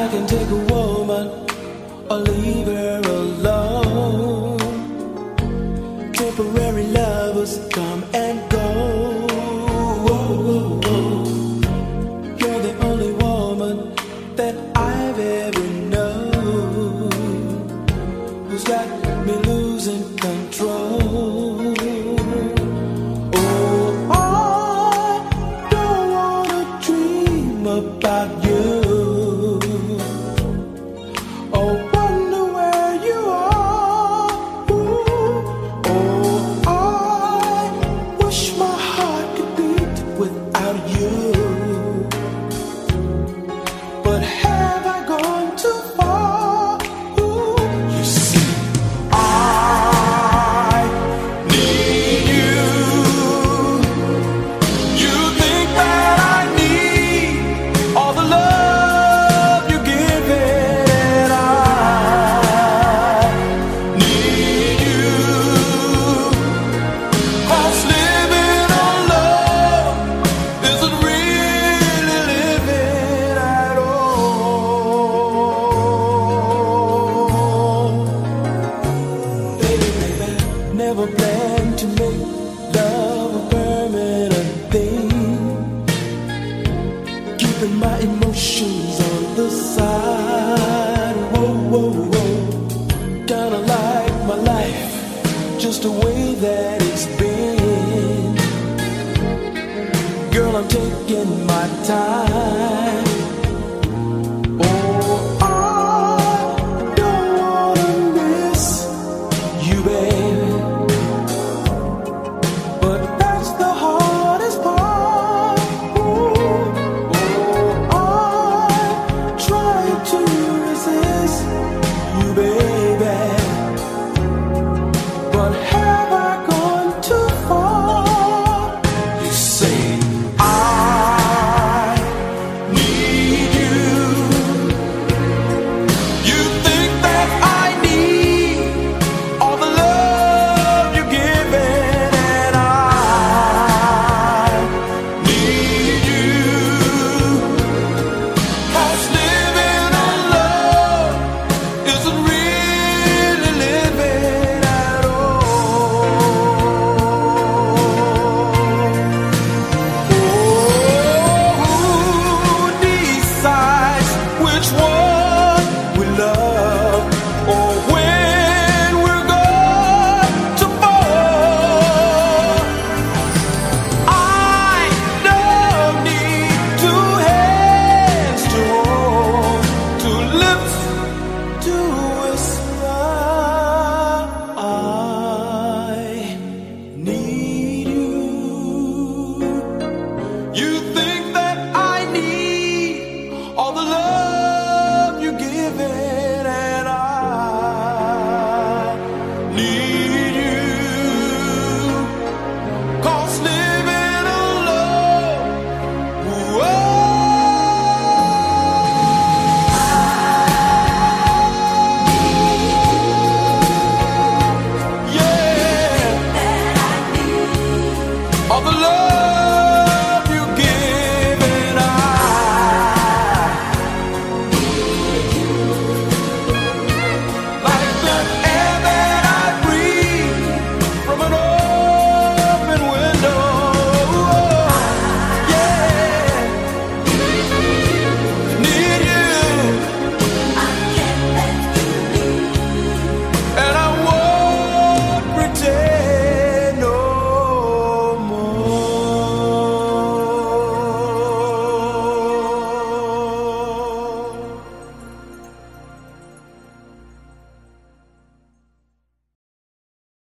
can take a woman or leave her alone. Temporary lovers come and go. You're the only woman that I've ever known who's got me losing control. Oh, I don't wanna dream about you. Oh, wonder where you are. Ooh. Oh, I wish my heart could beat without you. But have I gone too far? Ooh. You see, I need you. You think that I need all the love you give, and I need you. 'Cause living on love isn't really living at all. Baby, never planned to make love a permanent thing. Keeping my emotions on the side. Whoa, whoa, whoa. Kinda like my life, just the way that it's been. Girl, I'm taking my time. Oh, I don't wanna miss you, baby. But that's the hardest part. Ooh. Oh, I try to resist you, baby.